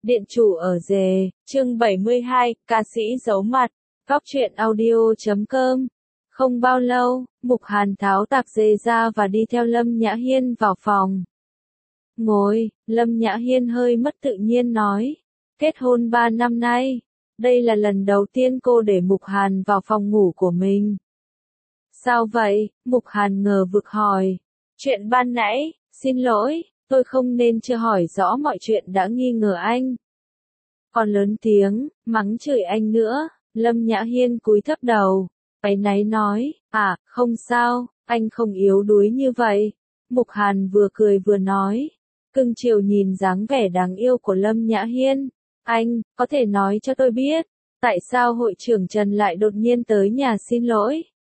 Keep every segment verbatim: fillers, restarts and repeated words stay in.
Điện chủ ở rề, chương bảy mươi hai, ca sĩ giấu mặt, góc truyện audio chấm com. Không bao lâu, Mục Hàn tháo tạp dề ra và đi theo Lâm Nhã Hiên vào phòng. Ngồi, Lâm Nhã Hiên hơi mất tự nhiên nói. Kết hôn ba năm nay, đây là lần đầu tiên cô để Mục Hàn vào phòng ngủ của mình. Sao vậy? Mục Hàn ngờ vực hỏi. Chuyện ban nãy, xin lỗi, tôi không nên chưa hỏi rõ mọi chuyện đã nghi ngờ anh. Còn lớn tiếng, mắng chửi anh nữa, Lâm Nhã Hiên cúi thấp đầu, áy náy nói, à, không sao, anh không yếu đuối như vậy. Mục Hàn vừa cười vừa nói, cưng chiều nhìn dáng vẻ đáng yêu của Lâm Nhã Hiên. Anh, có thể nói cho tôi biết, tại sao hội trưởng Trần lại đột nhiên tới nhà xin lỗi?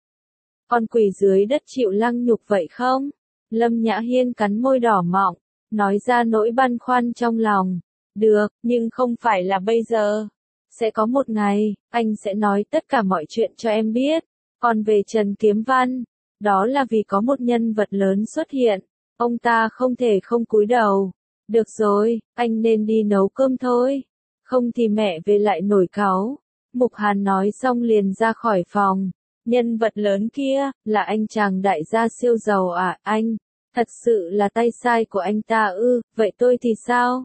Con quỷ dưới đất chịu lăng nhục vậy không? Lâm Nhã Hiên cắn môi đỏ mọng, nói ra nỗi băn khoăn trong lòng. Được, nhưng không phải là bây giờ. Sẽ có một ngày, anh sẽ nói tất cả mọi chuyện cho em biết. Còn về Trần Kiếm Văn, đó là vì có một nhân vật lớn xuất hiện. Ông ta không thể không cúi đầu. Được rồi, anh nên đi nấu cơm thôi. Không thì mẹ về lại nổi cáu. Mục Hàn nói xong liền ra khỏi phòng. Nhân vật lớn kia, là anh chàng đại gia siêu giàu à, anh? Thật sự là tay sai của anh ta ư, vậy tôi thì sao?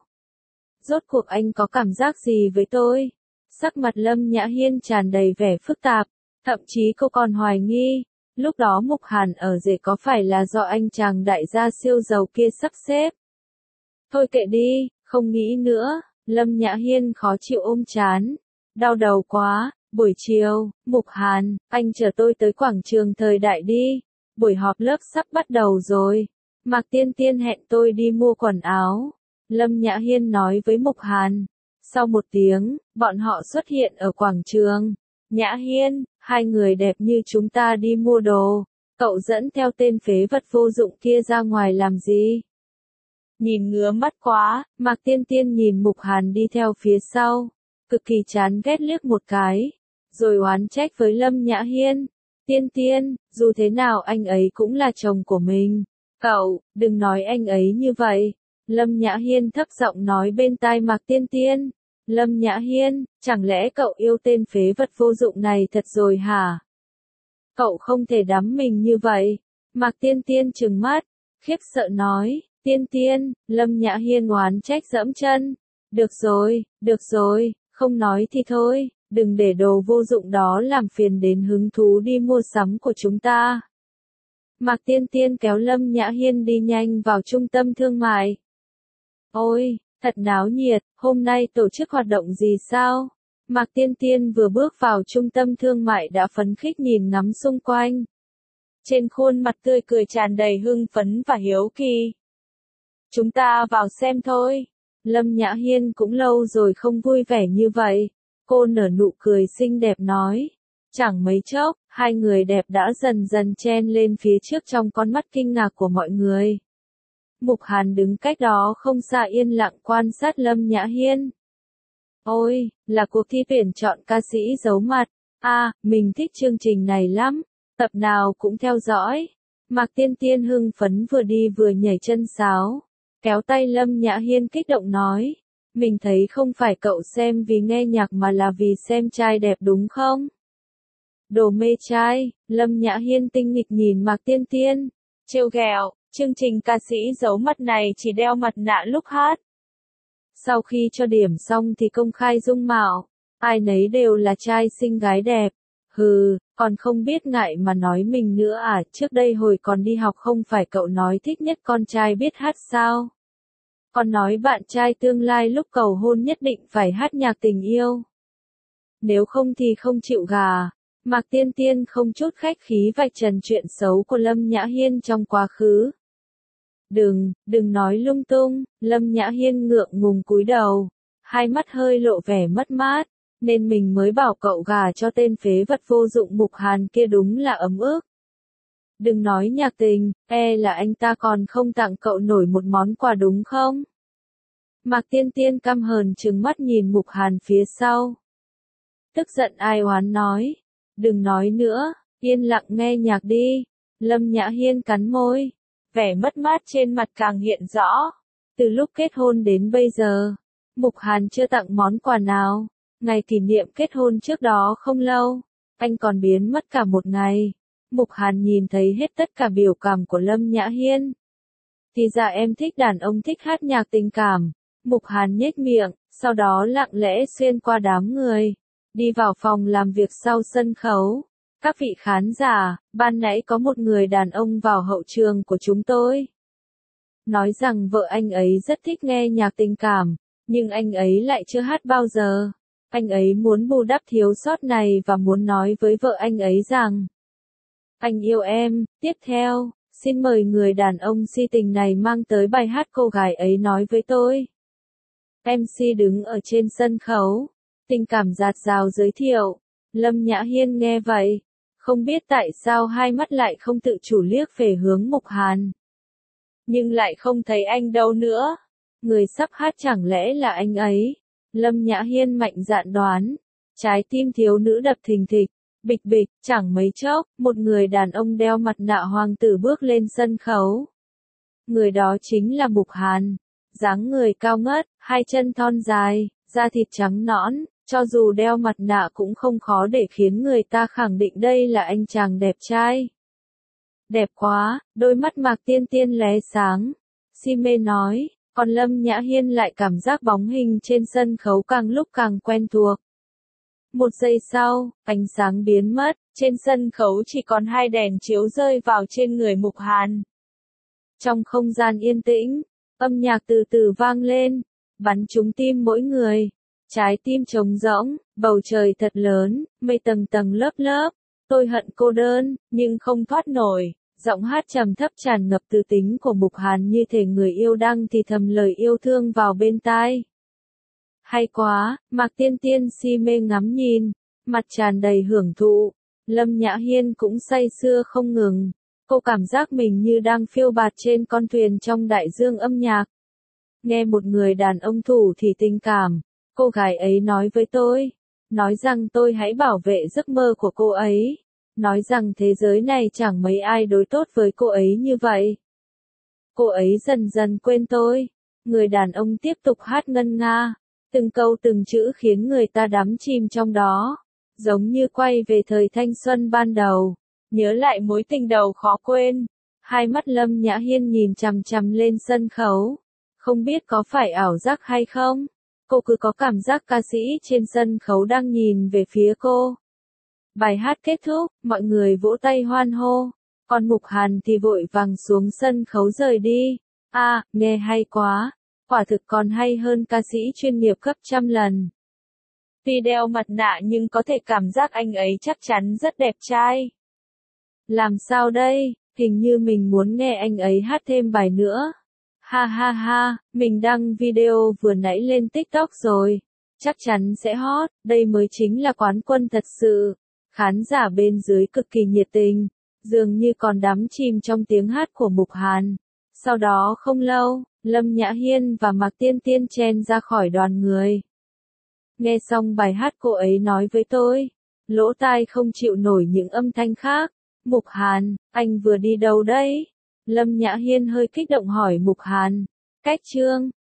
Rốt cuộc anh có cảm giác gì với tôi? Sắc mặt Lâm Nhã Hiên tràn đầy vẻ phức tạp, thậm chí cô còn hoài nghi, lúc đó Mục Hàn ở rể có phải là do anh chàng đại gia siêu giàu kia sắp xếp? Thôi kệ đi, không nghĩ nữa, Lâm Nhã Hiên khó chịu ôm trán, đau đầu quá. Buổi chiều, Mục Hàn, anh chờ tôi tới quảng trường Thời Đại đi, buổi họp lớp sắp bắt đầu rồi. Mạc Tiên Tiên hẹn tôi đi mua quần áo. Lâm Nhã Hiên nói với Mục Hàn. Sau một tiếng, bọn họ xuất hiện ở quảng trường. Nhã Hiên, hai người đẹp như chúng ta đi mua đồ. Cậu dẫn theo tên phế vật vô dụng kia ra ngoài làm gì? Nhìn ngứa mắt quá, Mạc Tiên Tiên nhìn Mục Hàn đi theo phía sau. Cực kỳ chán ghét liếc một cái. Rồi oán trách với Lâm Nhã Hiên. Tiên Tiên, dù thế nào anh ấy cũng là chồng của mình. Cậu, đừng nói anh ấy như vậy. Lâm Nhã Hiên thấp giọng nói bên tai Mạc Tiên Tiên. Lâm Nhã Hiên, chẳng lẽ cậu yêu tên phế vật vô dụng này thật rồi hả? Cậu không thể đắm mình như vậy. Mạc Tiên Tiên trừng mắt, khiếp sợ nói. Tiên Tiên, Lâm Nhã Hiên oán trách dẫm chân. Được rồi, được rồi, không nói thì thôi. Đừng để đồ vô dụng đó làm phiền đến hứng thú đi mua sắm của chúng ta. Mạc Tiên Tiên kéo Lâm Nhã Hiên đi nhanh vào trung tâm thương mại. Ôi, thật náo nhiệt, hôm nay tổ chức hoạt động gì sao? Mạc Tiên Tiên vừa bước vào trung tâm thương mại đã phấn khích nhìn ngắm xung quanh. Trên khuôn mặt tươi cười tràn đầy hưng phấn và hiếu kỳ. Chúng ta vào xem thôi. Lâm Nhã Hiên cũng lâu rồi không vui vẻ như vậy. Cô nở nụ cười xinh đẹp nói. Chẳng mấy chốc, hai người đẹp đã dần dần chen lên phía trước trong con mắt kinh ngạc của mọi người. Mục Hàn đứng cách đó không xa yên lặng quan sát Lâm Nhã Hiên. Ôi, là cuộc thi tuyển chọn ca sĩ giấu mặt. À, mình thích chương trình này lắm. Tập nào cũng theo dõi. Mạc Tiên Tiên hưng phấn vừa đi vừa nhảy chân sáo. Kéo tay Lâm Nhã Hiên kích động nói. Mình thấy không phải cậu xem vì nghe nhạc mà là vì xem trai đẹp đúng không? Đồ mê trai, Lâm Nhã Hiên tinh nghịch nhìn Mạc Tiên Tiên. Trêu ghẹo, chương trình ca sĩ giấu mặt này chỉ đeo mặt nạ lúc hát. Sau khi cho điểm xong thì công khai dung mạo. Ai nấy đều là trai xinh gái đẹp. Hừ, còn không biết ngại mà nói mình nữa à, trước đây hồi còn đi học không phải cậu nói thích nhất con trai biết hát sao? Còn nói bạn trai tương lai lúc cầu hôn nhất định phải hát nhạc tình yêu. Nếu không thì không chịu gà. Mạc Tiên Tiên không chút khách khí vạch trần chuyện xấu của Lâm Nhã Hiên trong quá khứ. Đừng, đừng nói lung tung, Lâm Nhã Hiên ngượng ngùng cúi đầu. Hai mắt hơi lộ vẻ mất mát, nên mình mới bảo cậu gà cho tên phế vật vô dụng Mục Hàn kia đúng là ấm ức. Đừng nói nhạc tình, e là anh ta còn không tặng cậu nổi một món quà đúng không? Mạc Tiên Tiên căm hờn trừng mắt nhìn Mục Hàn phía sau. Tức giận ai oán nói. Đừng nói nữa, yên lặng nghe nhạc đi. Lâm Nhã Hiên cắn môi. Vẻ mất mát trên mặt càng hiện rõ. Từ lúc kết hôn đến bây giờ, Mục Hàn chưa tặng món quà nào. Ngày kỷ niệm kết hôn trước đó không lâu, anh còn biến mất cả một ngày. Mục Hàn nhìn thấy hết tất cả biểu cảm của Lâm Nhã Hiên. Thì ra em thích đàn ông thích hát nhạc tình cảm. Mục Hàn nhếch miệng, sau đó lặng lẽ xuyên qua đám người, đi vào phòng làm việc sau sân khấu. Các vị khán giả, ban nãy có một người đàn ông vào hậu trường của chúng tôi. Nói rằng vợ anh ấy rất thích nghe nhạc tình cảm, nhưng anh ấy lại chưa hát bao giờ. Anh ấy muốn bù đắp thiếu sót này và muốn nói với vợ anh ấy rằng anh yêu em. Tiếp theo, xin mời người đàn ông si tình này mang tới bài hát cô gái ấy nói với tôi. em xê đứng ở trên sân khấu, tình cảm dạt dào giới thiệu. Lâm Nhã Hiên nghe vậy, không biết tại sao hai mắt lại không tự chủ liếc về hướng Mục Hàn. Nhưng lại không thấy anh đâu nữa. Người sắp hát chẳng lẽ là anh ấy? Lâm Nhã Hiên mạnh dạn đoán. Trái tim thiếu nữ đập thình thịch, bịch bịch, chẳng mấy chốc, một người đàn ông đeo mặt nạ hoàng tử bước lên sân khấu. Người đó chính là Mục Hàn. Dáng người cao ngất, hai chân thon dài, da thịt trắng nõn, cho dù đeo mặt nạ cũng không khó để khiến người ta khẳng định đây là anh chàng đẹp trai. Đẹp quá, đôi mắt Mạc Tiên Tiên lóe sáng. Si mê nói, còn Lâm Nhã Hiên lại cảm giác bóng hình trên sân khấu càng lúc càng quen thuộc. Một giây sau, ánh sáng biến mất, trên sân khấu chỉ còn hai đèn chiếu rơi vào trên người Mục Hàn. Trong không gian yên tĩnh, âm nhạc từ từ vang lên, bắn trúng tim mỗi người. Trái tim trống rỗng, bầu trời thật lớn, mây tầng tầng lớp lớp. Tôi hận cô đơn, nhưng không thoát nổi. Giọng hát trầm thấp tràn ngập từ tính của Mục Hàn như thể người yêu đang thì thầm lời yêu thương vào bên tai. Hay quá, Mạc Tiên Tiên si mê ngắm nhìn, mặt tràn đầy hưởng thụ. Lâm Nhã Hiên cũng say sưa không ngừng. Cô cảm giác mình như đang phiêu bạt trên con thuyền trong đại dương âm nhạc. Nghe một người đàn ông thủ thì tình cảm. Cô gái ấy nói với tôi, nói rằng tôi hãy bảo vệ giấc mơ của cô ấy, nói rằng thế giới này chẳng mấy ai đối tốt với cô ấy như vậy. Cô ấy dần dần quên tôi. Người đàn ông tiếp tục hát ngân nga, từng câu từng chữ khiến người ta đắm chìm trong đó, giống như quay về thời thanh xuân ban đầu, nhớ lại mối tình đầu khó quên. Hai mắt Lâm Nhã Hiên nhìn chằm chằm lên sân khấu, không biết có phải ảo giác hay không. Cô cứ có cảm giác ca sĩ trên sân khấu đang nhìn về phía cô. Bài hát kết thúc, mọi người vỗ tay hoan hô, còn Mục Hàn thì vội vàng xuống sân khấu rời đi. A, à, nghe hay quá, quả thực còn hay hơn ca sĩ chuyên nghiệp gấp trăm lần. Tuy đeo mặt nạ nhưng có thể cảm giác anh ấy chắc chắn rất đẹp trai. Làm sao đây, hình như mình muốn nghe anh ấy hát thêm bài nữa. Ha ha ha, mình đăng video vừa nãy lên TikTok rồi. Chắc chắn sẽ hot, đây mới chính là quán quân thật sự. Khán giả bên dưới cực kỳ nhiệt tình, dường như còn đắm chìm trong tiếng hát của Mục Hàn. Sau đó không lâu, Lâm Nhã Hiên và Mạc Tiên Tiên chen ra khỏi đoàn người. Nghe xong bài hát cô ấy nói với tôi, lỗ tai không chịu nổi những âm thanh khác. Mục Hàn, anh vừa đi đâu đấy? Lâm Nhã Hiên hơi kích động hỏi Mục Hàn. Cách chương